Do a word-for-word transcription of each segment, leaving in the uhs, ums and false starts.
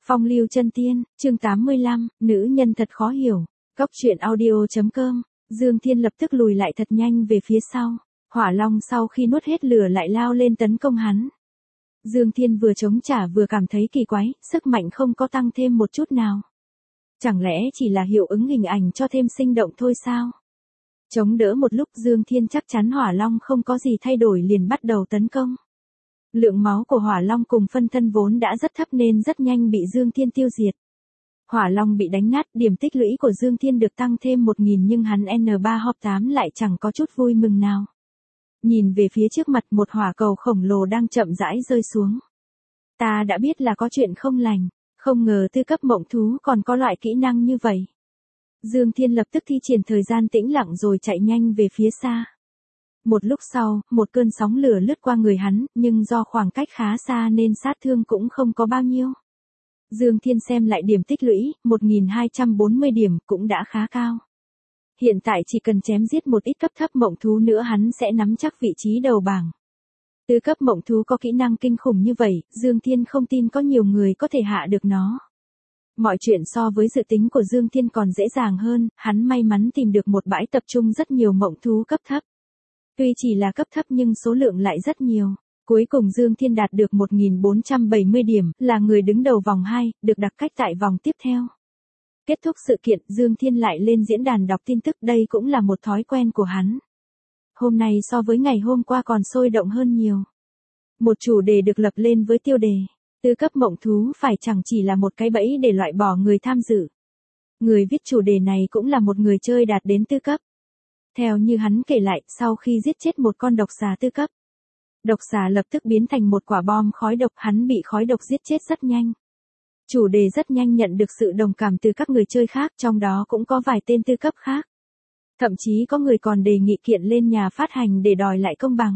Phong lưu chân tiên, chương tám mươi lăm, nữ nhân thật khó hiểu. Cóc truyện audio chấm com. Dương Thiên lập tức lùi lại thật nhanh về phía sau. Hỏa Long sau khi nuốt hết lửa lại lao lên tấn công hắn. Dương Thiên vừa chống trả vừa cảm thấy kỳ quái, sức mạnh không có tăng thêm một chút nào. Chẳng lẽ chỉ là hiệu ứng hình ảnh cho thêm sinh động thôi sao? Chống đỡ một lúc Dương Thiên chắc chắn Hỏa Long không có gì thay đổi liền bắt đầu tấn công. Lượng máu của Hỏa Long cùng phân thân vốn đã rất thấp nên rất nhanh bị Dương Thiên tiêu diệt. Hỏa Long bị đánh nát, điểm tích lũy của Dương Thiên được tăng thêm một nghìn nhưng hắn N ba Hop tám lại chẳng có chút vui mừng nào. Nhìn về phía trước mặt một hỏa cầu khổng lồ đang chậm rãi rơi xuống. Ta đã biết là có chuyện không lành, không ngờ tư cấp mộng thú còn có loại kỹ năng như vậy. Dương Thiên lập tức thi triển thời gian tĩnh lặng rồi chạy nhanh về phía xa. Một lúc sau, một cơn sóng lửa lướt qua người hắn, nhưng do khoảng cách khá xa nên sát thương cũng không có bao nhiêu. Dương Thiên xem lại điểm tích lũy, một nghìn hai trăm bốn mươi điểm, cũng đã khá cao. Hiện tại chỉ cần chém giết một ít cấp thấp mộng thú nữa hắn sẽ nắm chắc vị trí đầu bảng. Tứ cấp mộng thú có kỹ năng kinh khủng như vậy, Dương Thiên không tin có nhiều người có thể hạ được nó. Mọi chuyện so với dự tính của Dương Thiên còn dễ dàng hơn, hắn may mắn tìm được một bãi tập trung rất nhiều mộng thú cấp thấp. Tuy chỉ là cấp thấp nhưng số lượng lại rất nhiều. Cuối cùng Dương Thiên đạt được một nghìn bốn trăm bảy mươi điểm, là người đứng đầu vòng hai, được đặc cách tại vòng tiếp theo. Kết thúc sự kiện, Dương Thiên lại lên diễn đàn đọc tin tức, đây cũng là một thói quen của hắn. Hôm nay so với ngày hôm qua còn sôi động hơn nhiều. Một chủ đề được lập lên với tiêu đề, tứ cấp mộng thú phải chẳng chỉ là một cái bẫy để loại bỏ người tham dự. Người viết chủ đề này cũng là một người chơi đạt đến tư cấp. Theo như hắn kể lại, sau khi giết chết một con độc xà tư cấp, độc xà lập tức biến thành một quả bom khói độc, hắn bị khói độc giết chết rất nhanh. Chủ đề rất nhanh nhận được sự đồng cảm từ các người chơi khác, trong đó cũng có vài tên tư cấp khác. Thậm chí có người còn đề nghị kiện lên nhà phát hành để đòi lại công bằng.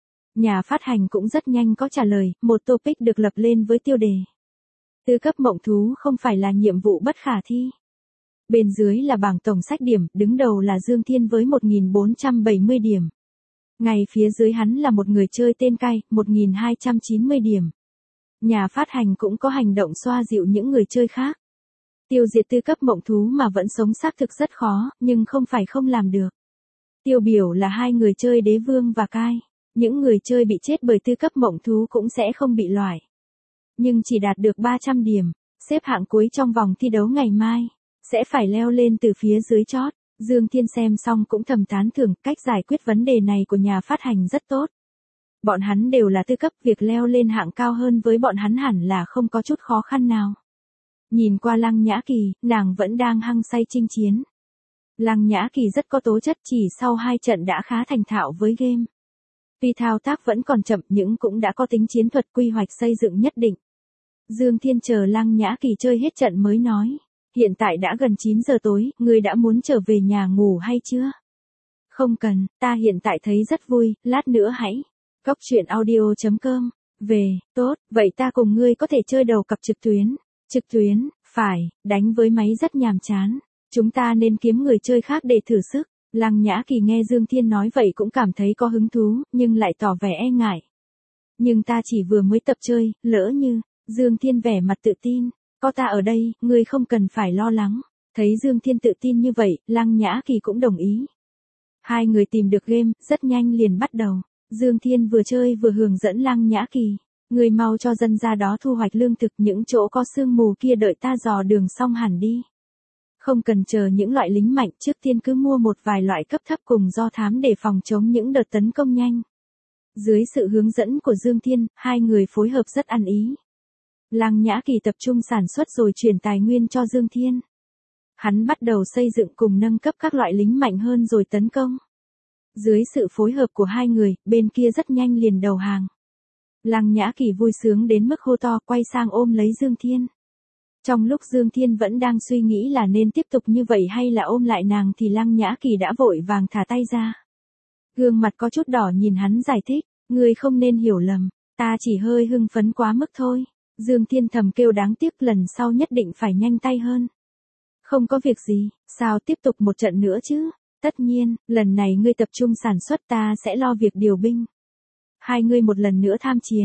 Nhà phát hành cũng rất nhanh có trả lời, một topic được lập lên với tiêu đề. Tứ cấp mộng thú không phải là nhiệm vụ bất khả thi. Bên dưới là bảng tổng sách điểm, đứng đầu là Dương Thiên với một nghìn bốn trăm bảy mươi điểm. Ngay phía dưới hắn là một người chơi tên Cai, một nghìn hai trăm chín mươi điểm. Nhà phát hành cũng có hành động xoa dịu những người chơi khác. Tiêu diệt tư cấp mộng thú mà vẫn sống xác thực rất khó, nhưng không phải không làm được. Tiêu biểu là hai người chơi Đế Vương và Cai. Những người chơi bị chết bởi tư cấp mộng thú cũng sẽ không bị loại. Nhưng chỉ đạt được ba trăm điểm, xếp hạng cuối trong vòng thi đấu ngày mai, sẽ phải leo lên từ phía dưới chót. Dương Thiên xem xong cũng thầm tán thưởng, cách giải quyết vấn đề này của nhà phát hành rất tốt. Bọn hắn đều là tư cấp, việc leo lên hạng cao hơn với bọn hắn hẳn là không có chút khó khăn nào. Nhìn qua Lăng Nhã Kỳ, nàng vẫn đang hăng say chinh chiến. Lăng Nhã Kỳ rất có tố chất, chỉ sau hai trận đã khá thành thạo với game. Tuy thao tác vẫn còn chậm nhưng cũng đã có tính chiến thuật quy hoạch xây dựng nhất định. Dương Thiên chờ Lăng Nhã Kỳ chơi hết trận mới nói. Hiện tại đã gần chín giờ tối, ngươi đã muốn trở về nhà ngủ hay chưa? Không cần, ta hiện tại thấy rất vui, lát nữa hãy. Cóc truyện audio chấm com. Về, tốt, vậy ta cùng ngươi có thể chơi đầu cặp trực tuyến. Trực tuyến, phải, đánh với máy rất nhàm chán. Chúng ta nên kiếm người chơi khác để thử sức. Lăng Nhã Kỳ nghe Dương Thiên nói vậy cũng cảm thấy có hứng thú, nhưng lại tỏ vẻ e ngại. Nhưng ta chỉ vừa mới tập chơi, lỡ như, Dương Thiên vẻ mặt tự tin. Có ta ở đây, ngươi không cần phải lo lắng. Thấy Dương Thiên tự tin như vậy, Lăng Nhã Kỳ cũng đồng ý. Hai người tìm được game, rất nhanh liền bắt đầu. Dương Thiên vừa chơi vừa hướng dẫn Lăng Nhã Kỳ. Ngươi mau cho dân ra đó thu hoạch lương thực, những chỗ có sương mù kia đợi ta dò đường xong hẳn đi. Không cần chờ những loại lính mạnh, trước tiên cứ mua một vài loại cấp thấp cùng do thám để phòng chống những đợt tấn công nhanh. Dưới sự hướng dẫn của Dương Thiên, hai người phối hợp rất ăn ý. Lăng Nhã Kỳ tập trung sản xuất rồi chuyển tài nguyên cho Dương Thiên. Hắn bắt đầu xây dựng cùng nâng cấp các loại lính mạnh hơn rồi tấn công. Dưới sự phối hợp của hai người, bên kia rất nhanh liền đầu hàng. Lăng Nhã Kỳ vui sướng đến mức hô to, quay sang ôm lấy Dương Thiên. Trong lúc Dương Thiên vẫn đang suy nghĩ là nên tiếp tục như vậy hay là ôm lại nàng thì Lăng Nhã Kỳ đã vội vàng thả tay ra. Gương mặt có chút đỏ nhìn hắn giải thích, ngươi không nên hiểu lầm, ta chỉ hơi hưng phấn quá mức thôi. Dương Thiên thầm kêu đáng tiếc, lần sau nhất định phải nhanh tay hơn. Không có việc gì, sao tiếp tục một trận nữa chứ? Tất nhiên, lần này ngươi tập trung sản xuất, ta sẽ lo việc điều binh. Hai ngươi một lần nữa tham chiến,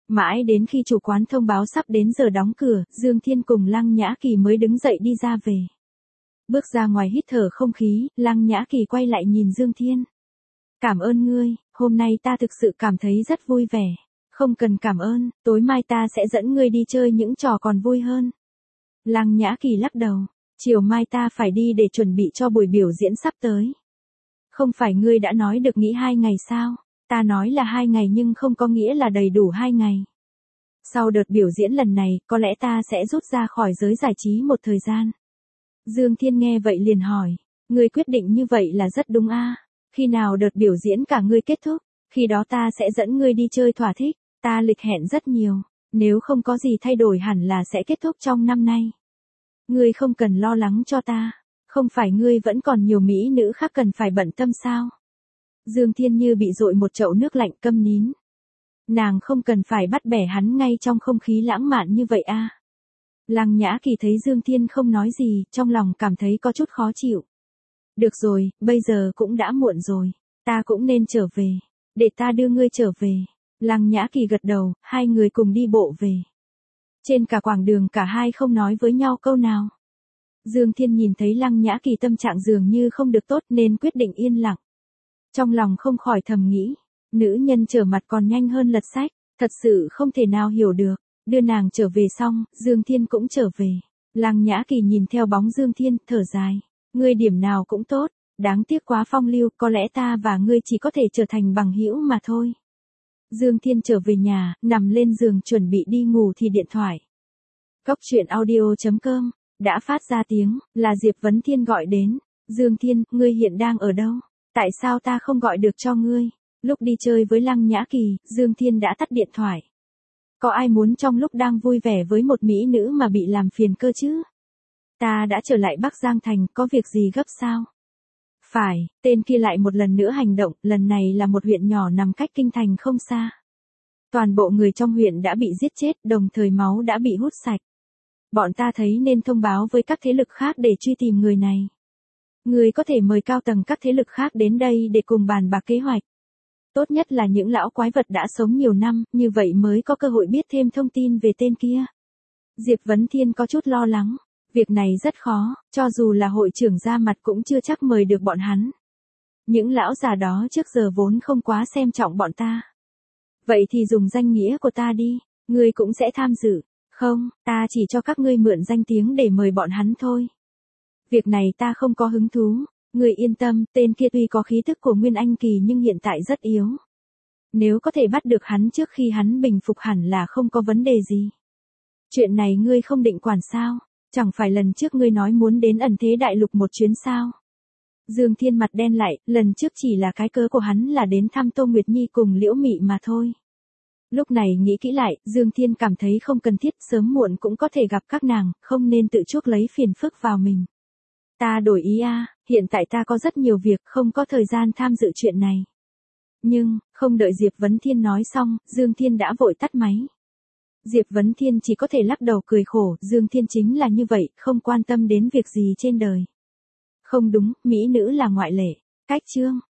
Mãi đến khi chủ quán thông báo sắp đến giờ đóng cửa, Dương Thiên cùng Lăng Nhã Kỳ mới đứng dậy đi ra về. Bước ra ngoài hít thở không khí, Lăng Nhã Kỳ quay lại nhìn Dương Thiên. Cảm ơn ngươi, hôm nay ta thực sự cảm thấy rất vui vẻ. Không cần cảm ơn, tối mai ta sẽ dẫn ngươi đi chơi những trò còn vui hơn. Lăng Nhã Kỳ lắc đầu, chiều mai ta phải đi để chuẩn bị cho buổi biểu diễn sắp tới. Không phải ngươi đã nói được nghỉ hai ngày sao? Ta nói là hai ngày nhưng không có nghĩa là đầy đủ hai ngày. Sau đợt biểu diễn lần này, có lẽ ta sẽ rút ra khỏi giới giải trí một thời gian. Dương Thiên nghe vậy liền hỏi, ngươi quyết định như vậy là rất đúng a. Khi nào đợt biểu diễn cả ngươi kết thúc, khi đó ta sẽ dẫn ngươi đi chơi thỏa thích, ta lịch hẹn rất nhiều, nếu không có gì thay đổi hẳn là sẽ kết thúc trong năm nay. Ngươi không cần lo lắng cho ta, không phải ngươi vẫn còn nhiều mỹ nữ khác cần phải bận tâm sao? Dương Thiên như bị dội một chậu nước lạnh, câm nín. Nàng không cần phải bắt bẻ hắn ngay trong không khí lãng mạn như vậy a. Lăng Nhã Kỳ thấy Dương Thiên không nói gì, trong lòng cảm thấy có chút khó chịu. Được rồi, bây giờ cũng đã muộn rồi, ta cũng nên trở về, để ta đưa ngươi trở về. Lăng Nhã Kỳ gật đầu, hai người cùng đi bộ về. Trên cả quãng đường cả hai không nói với nhau câu nào. Dương Thiên nhìn thấy Lăng Nhã Kỳ tâm trạng dường như không được tốt nên quyết định yên lặng. Trong lòng không khỏi thầm nghĩ, nữ nhân trở mặt còn nhanh hơn lật sách, thật sự không thể nào hiểu được. Đưa nàng trở về xong, Dương Thiên cũng trở về. Lăng Nhã Kỳ nhìn theo bóng Dương Thiên, thở dài. Ngươi điểm nào cũng tốt, đáng tiếc quá phong lưu, có lẽ ta và ngươi chỉ có thể trở thành bằng hữu mà thôi. Dương Thiên trở về nhà, nằm lên giường chuẩn bị đi ngủ thì điện thoại. Cốc truyện audio chấm com đã phát ra tiếng, là Diệp Vấn Thiên gọi đến. Dương Thiên, ngươi hiện đang ở đâu? Tại sao ta không gọi được cho ngươi? Lúc đi chơi với Lăng Nhã Kỳ, Dương Thiên đã tắt điện thoại. Có ai muốn trong lúc đang vui vẻ với một mỹ nữ mà bị làm phiền cơ chứ? Ta đã trở lại Bắc Giang Thành, có việc gì gấp sao? Phải, tên kia lại một lần nữa hành động, lần này là một huyện nhỏ nằm cách kinh thành không xa. Toàn bộ người trong huyện đã bị giết chết, đồng thời máu đã bị hút sạch. Bọn ta thấy nên thông báo với các thế lực khác để truy tìm người này. Người có thể mời cao tầng các thế lực khác đến đây để cùng bàn bạc kế hoạch. Tốt nhất là những lão quái vật đã sống nhiều năm, như vậy mới có cơ hội biết thêm thông tin về tên kia. Diệp Vấn Thiên có chút lo lắng. Việc này rất khó, cho dù là hội trưởng ra mặt cũng chưa chắc mời được bọn hắn. Những lão già đó trước giờ vốn không quá xem trọng bọn ta. Vậy thì dùng danh nghĩa của ta đi, ngươi cũng sẽ tham dự. Không, ta chỉ cho các ngươi mượn danh tiếng để mời bọn hắn thôi. Việc này ta không có hứng thú. Ngươi yên tâm, tên kia tuy có khí tức của Nguyên Anh Kỳ nhưng hiện tại rất yếu. Nếu có thể bắt được hắn trước khi hắn bình phục hẳn là không có vấn đề gì. Chuyện này ngươi không định quản sao? Chẳng phải lần trước ngươi nói muốn đến ẩn thế đại lục một chuyến sao? Dương Thiên mặt đen lại, lần trước chỉ là cái cớ của hắn là đến thăm Tô Nguyệt Nhi cùng Liễu Mị mà thôi. Lúc này nghĩ kỹ lại, Dương Thiên cảm thấy không cần thiết, sớm muộn cũng có thể gặp các nàng, không nên tự chuốc lấy phiền phức vào mình. Ta đổi ý a, hiện tại ta có rất nhiều việc, không có thời gian tham dự chuyện này. Nhưng, không đợi Diệp Vấn Thiên nói xong, Dương Thiên đã vội tắt máy. Diệp Vấn Thiên chỉ có thể lắc đầu cười khổ, Dương Thiên chính là như vậy, không quan tâm đến việc gì trên đời. Không đúng, mỹ nữ là ngoại lệ. Cách chương